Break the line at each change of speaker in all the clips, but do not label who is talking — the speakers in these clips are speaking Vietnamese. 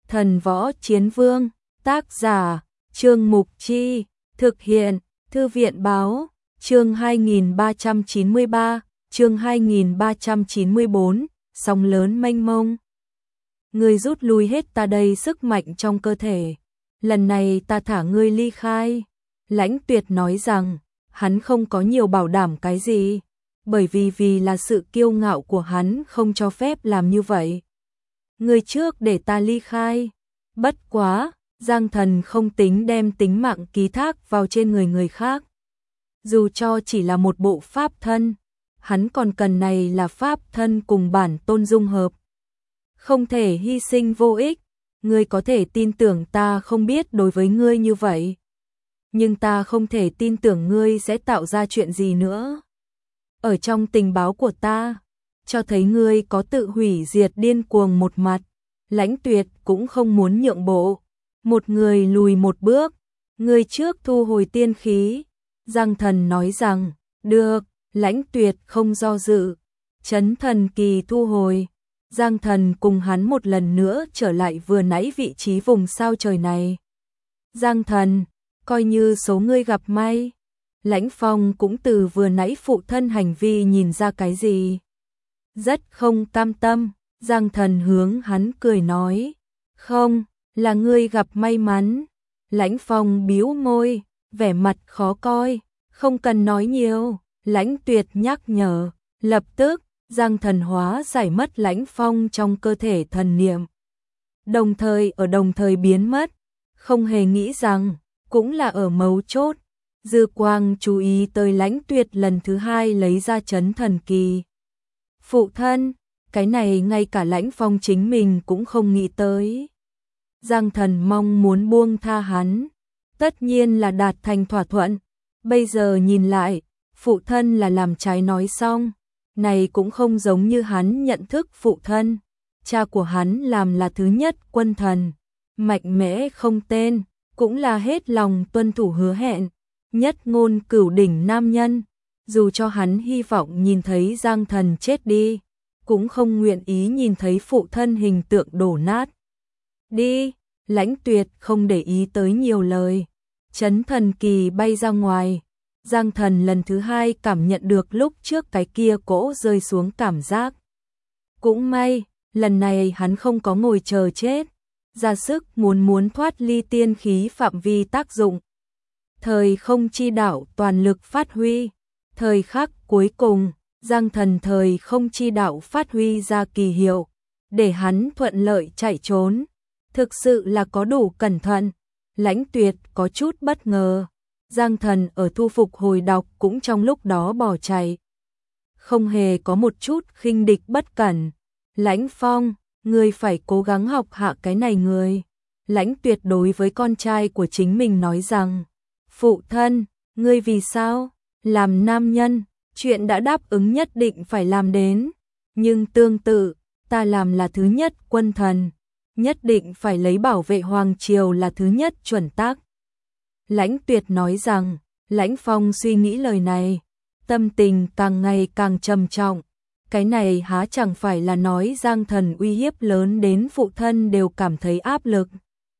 Thần Võ Chiến Vương, tác giả, Trương Mục Chi, thực hiện, Thư viện Báo, chương 2393, chương 2394, sóng lớn mênh mông. Ngươi rút lui hết ta đây sức mạnh trong cơ thể. Lần này ta thả ngươi ly khai. Lãnh Tuyệt nói rằng, hắn không có nhiều bảo đảm cái gì, bởi vì là sự kiêu ngạo của hắn không cho phép làm như vậy. Ngươi trước để ta ly khai. Bất quá, Giang Thần không tính đem tính mạng ký thác vào trên người khác. Dù cho chỉ là một bộ pháp thân, hắn còn cần này là pháp thân cùng bản tôn dung hợp. Không thể hy sinh vô ích, ngươi có thể tin tưởng ta không biết đối với ngươi như vậy. Nhưng ta không thể tin tưởng ngươi sẽ tạo ra chuyện gì nữa. Ở trong tình báo của ta, cho thấy ngươi có tự hủy diệt điên cuồng một mặt. Lãnh Tuyệt cũng không muốn nhượng bộ. Một người lùi một bước, ngươi trước thu hồi tiên khí. Giang Thần nói rằng, được. Lãnh Tuyệt không do dự. Chấn thần kỳ thu hồi. Giang Thần cùng hắn một lần nữa trở lại vừa nãy vị trí vùng sao trời này. Giang Thần, coi như số ngươi gặp may. Lãnh Phong cũng từ vừa nãy phụ thân hành vi nhìn ra cái gì. Rất không cam tâm, Giang Thần hướng hắn cười nói. Không, là ngươi gặp may mắn. Lãnh Phong bĩu môi, vẻ mặt khó coi. Không cần nói nhiều, Lãnh Tuyệt nhắc nhở. Lập tức, Giang Thần hóa giải mất Lãnh Phong trong cơ thể thần niệm. Đồng thời biến mất. Không hề nghĩ rằng, cũng là ở mấu chốt. Dư Quang chú ý tới Lãnh Tuyệt lần thứ hai lấy ra chấn thần kỳ. Phụ thân, cái này ngay cả Lãnh Phong chính mình cũng không nghĩ tới. Giang Thần mong muốn buông tha hắn, tất nhiên là đạt thành thỏa thuận. Bây giờ nhìn lại, phụ thân là làm trái nói xong. Này cũng không giống như hắn nhận thức phụ thân. Cha của hắn làm là thứ nhất quân thần, mạnh mẽ không tên, cũng là hết lòng tuân thủ hứa hẹn. Nhất ngôn cửu đỉnh nam nhân, dù cho hắn hy vọng nhìn thấy Giang Thần chết đi, cũng không nguyện ý nhìn thấy phụ thân hình tượng đổ nát. Đi, Lãnh Tuyệt không để ý tới nhiều lời. Chấn thần kỳ bay ra ngoài. Giang Thần lần thứ hai cảm nhận được lúc trước cái kia cỗ rơi xuống cảm giác. Cũng may, lần này hắn không có ngồi chờ chết, ra sức muốn thoát ly tiên khí phạm vi tác dụng. Thời không chi đạo toàn lực phát huy. Thời khắc cuối cùng, Giang Thần thời không chi đạo phát huy ra kỳ hiệu, để hắn thuận lợi chạy trốn. Thực sự là có đủ cẩn thận. Lãnh Tuyệt có chút bất ngờ. Giang Thần ở thu phục hồi đọc cũng trong lúc đó bỏ chạy. Không hề có một chút khinh địch bất cẩn. Lãnh Phong, ngươi phải cố gắng học hạ cái này người. Lãnh Tuyệt đối với con trai của chính mình nói rằng, phụ thân, ngươi vì sao? Làm nam nhân, chuyện đã đáp ứng nhất định phải làm đến. Nhưng tương tự, ta làm là thứ nhất quân thần, nhất định phải lấy bảo vệ Hoàng Triều là thứ nhất chuẩn tắc. Lãnh Tuyệt nói rằng, Lãnh Phong suy nghĩ lời này, tâm tình càng ngày càng trầm trọng. Cái này há chẳng phải là nói Giang Thần uy hiếp lớn đến phụ thân đều cảm thấy áp lực.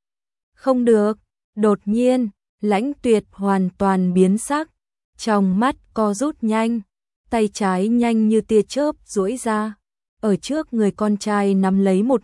Không được, đột nhiên, Lãnh Tuyệt hoàn toàn biến sắc, trong mắt co rút nhanh, tay trái nhanh như tia chớp duỗi ra, ở trước người con trai nắm lấy một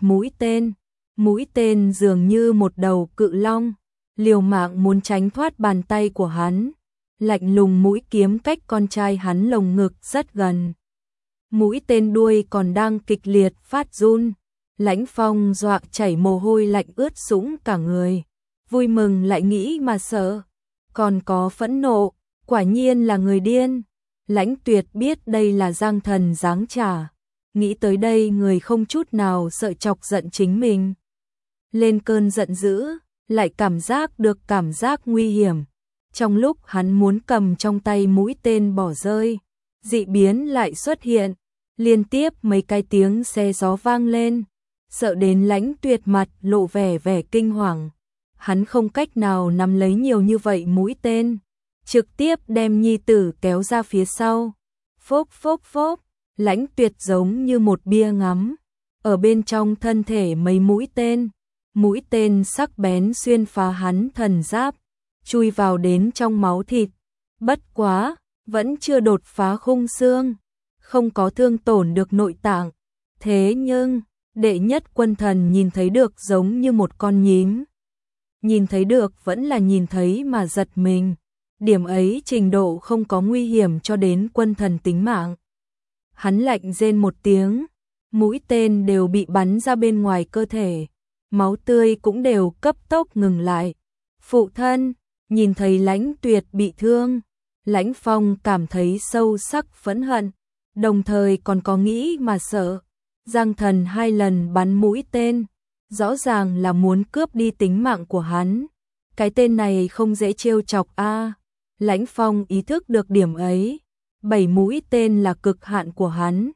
mũi tên dường như một đầu cự long, liều mạng muốn tránh thoát bàn tay của hắn. Lạnh lùng mũi kiếm cách con trai hắn lồng ngực rất gần. Mũi tên đuôi còn đang kịch liệt phát run. Lãnh Phong dọa chảy mồ hôi lạnh ướt sũng cả người. Vui mừng lại nghĩ mà sợ, còn có phẫn nộ, quả nhiên là người điên. Lãnh Tuyệt biết đây là Giang Thần giáng trả, nghĩ tới đây người không chút nào sợ chọc giận chính mình. Lên cơn giận dữ, lại cảm giác được cảm giác nguy hiểm. Trong lúc hắn muốn cầm trong tay mũi tên bỏ rơi, dị biến lại xuất hiện, liên tiếp mấy cái tiếng xe gió vang lên, sợ đến Lãnh Tuyệt mặt lộ vẻ kinh hoàng. Hắn không cách nào nắm lấy nhiều như vậy mũi tên, trực tiếp đem nhi tử kéo ra phía sau. Phốc phốc phốc, Lãnh Tuyệt giống như một bia ngắm, ở bên trong thân thể mấy mũi tên, mũi tên sắc bén xuyên phá hắn thần giáp, chui vào đến trong máu thịt. Bất quá, vẫn chưa đột phá khung xương, không có thương tổn được nội tạng. Thế nhưng, đệ nhất quân thần nhìn thấy được giống như một con nhím. Nhìn thấy được vẫn là nhìn thấy mà giật mình. Điểm ấy trình độ không có nguy hiểm cho đến quân thần tính mạng. Hắn lạnh rên một tiếng, mũi tên đều bị bắn ra bên ngoài cơ thể, máu tươi cũng đều cấp tốc ngừng lại. Phụ thân, nhìn thấy Lãnh Tuyệt bị thương, Lãnh Phong cảm thấy sâu sắc phẫn hận, đồng thời còn có nghĩ mà sợ. Giang Thần 2 lần bắn mũi tên, rõ ràng là muốn cướp đi tính mạng của hắn. Cái tên này không dễ trêu chọc a. Lãnh Phong ý thức được điểm ấy, 7 mũi tên là cực hạn của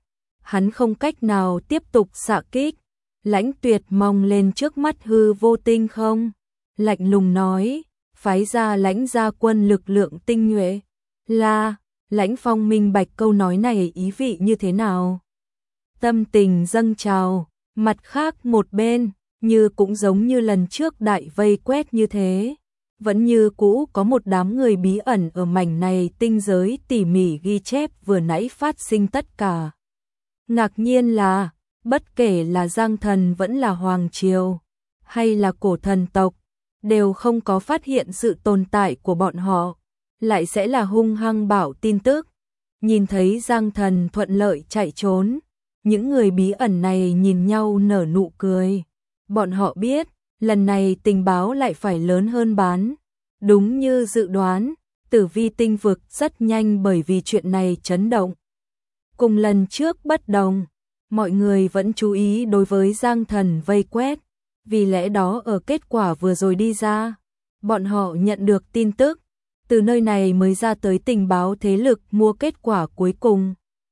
hắn không cách nào tiếp tục xạ kích. Lãnh Tuyệt mong lên trước mắt hư vô tinh không, lạnh lùng nói, phái ra Lãnh gia quân lực lượng tinh nhuệ. Là, Lãnh Phong minh bạch câu nói này ý vị như thế nào. Tâm tình dâng trào, mặt khác một bên, như cũng giống như lần trước đại vây quét như thế. Vẫn như cũ có một đám người bí ẩn ở mảnh này tinh giới tỉ mỉ ghi chép vừa nãy phát sinh tất cả. Ngạc nhiên là, bất kể là Giang Thần vẫn là Hoàng Triều, hay là cổ thần tộc, đều không có phát hiện sự tồn tại của bọn họ, lại sẽ là hung hăng bảo tin tức. Nhìn thấy Giang Thần thuận lợi chạy trốn, những người bí ẩn này nhìn nhau nở nụ cười. Bọn họ biết, lần này tình báo lại phải lớn hơn bán. Đúng như dự đoán, Tử Vi tinh vực rất nhanh bởi vì chuyện này chấn động. Cùng lần trước bất đồng, mọi người vẫn chú ý đối với Giang Thần vây quét, vì lẽ đó ở kết quả vừa rồi đi ra, bọn họ nhận được tin tức, từ nơi này mới ra tới tình báo thế lực mua kết quả cuối cùng.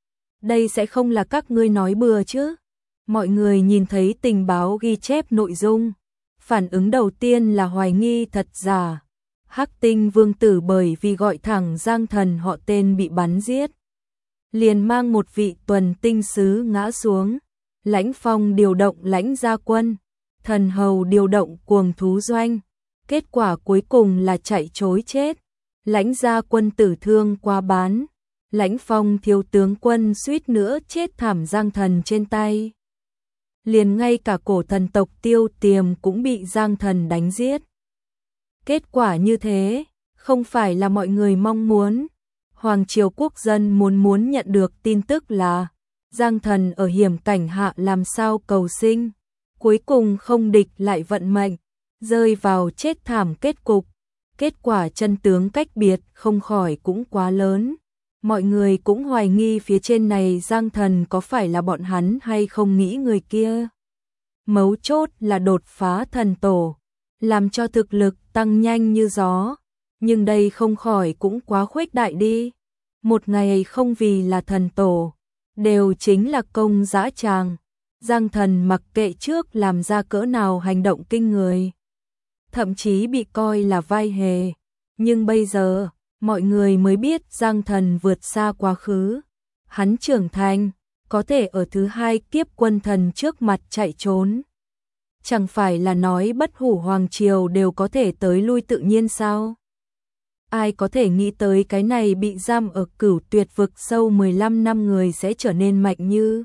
Đây sẽ không là các ngươi nói bừa chứ? Mọi người nhìn thấy tình báo ghi chép nội dung, phản ứng đầu tiên là hoài nghi thật giả. Hắc Tinh Vương tử bởi vì gọi thẳng Giang Thần họ tên bị bắn giết, liền mang một vị tuần tinh sứ ngã xuống. Lãnh Phong điều động Lãnh gia quân, Thần Hầu điều động cuồng thú doanh, kết quả cuối cùng là chạy trối chết. Lãnh gia quân tử thương quá bán, Lãnh Phong thiếu tướng quân suýt nữa chết thảm Giang Thần trên tay. Liền ngay cả cổ thần tộc Tiêu Tiềm cũng bị Giang Thần đánh giết. Kết quả như thế, không phải là mọi người mong muốn. Hoàng triều quốc dân muốn nhận được tin tức là Giang Thần ở hiểm cảnh hạ làm sao cầu sinh. Cuối cùng không địch lại vận mệnh, rơi vào chết thảm kết cục. Kết quả chân tướng cách biệt không khỏi cũng quá lớn. Mọi người cũng hoài nghi phía trên này Giang Thần có phải là bọn hắn hay không nghĩ người kia. Mấu chốt là đột phá thần tổ, làm cho thực lực tăng nhanh như gió. Nhưng đây không khỏi cũng quá khuếch đại đi. Một ngày không vì là thần tổ, đều chính là công dã tràng. Giang Thần mặc kệ trước làm ra cỡ nào hành động kinh người, thậm chí bị coi là vai hề. Nhưng bây giờ, mọi người mới biết Giang Thần vượt xa quá khứ. Hắn trưởng thành, có thể ở thứ 2 kiếp quân thần trước mặt chạy trốn. Chẳng phải là nói bất hủ hoàng triều đều có thể tới lui tự nhiên sao? Ai có thể nghĩ tới cái này bị giam ở Cửu Tuyệt vực sâu 15 năm người sẽ trở nên mạnh như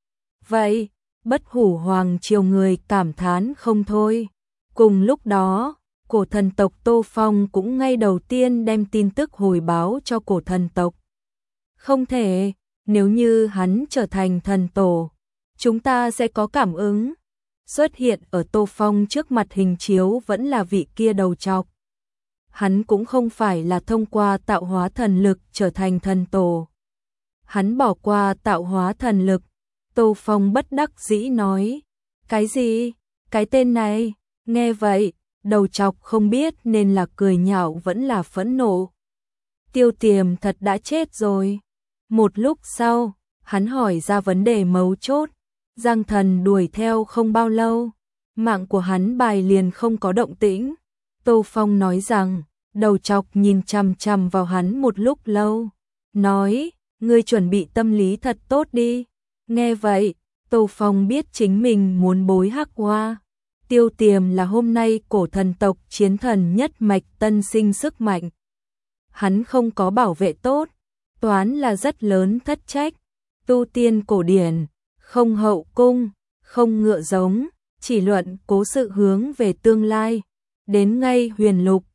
vậy? Bất hủ hoàng triều người cảm thán không thôi. Cùng lúc đó, cổ thần tộc Tô Phong cũng ngay đầu tiên đem tin tức hồi báo cho cổ thần tộc. Không thể, nếu như hắn trở thành thần tổ, chúng ta sẽ có cảm ứng. Xuất hiện ở Tô Phong trước mặt hình chiếu vẫn là vị kia đầu trọc. Hắn cũng không phải là thông qua tạo hóa thần lực trở thành thần tổ. Hắn bỏ qua tạo hóa thần lực. Tô Phong bất đắc dĩ nói. Cái gì? Cái tên này? Nghe vậy, đầu trọc không biết nên là cười nhạo vẫn là phẫn nộ. Tiêu Tiềm thật đã chết rồi. Một lúc sau, hắn hỏi ra vấn đề mấu chốt. Giang Thần đuổi theo không bao lâu, mạng của hắn bài liền không có động tĩnh. Tô Phong nói rằng, đầu trọc nhìn chằm chằm vào hắn một lúc lâu, nói, ngươi chuẩn bị tâm lý thật tốt đi. Nghe vậy, Tô Phong biết chính mình muốn bối hắc hoa, Tiêu Tiềm là hôm nay cổ thần tộc chiến thần nhất mạch tân sinh sức mạnh. Hắn không có bảo vệ tốt, toán là rất lớn thất trách. Tu tiên cổ điển, không hậu cung, không ngựa giống, chỉ luận cố sự hướng về tương lai. Đến ngay huyền lục,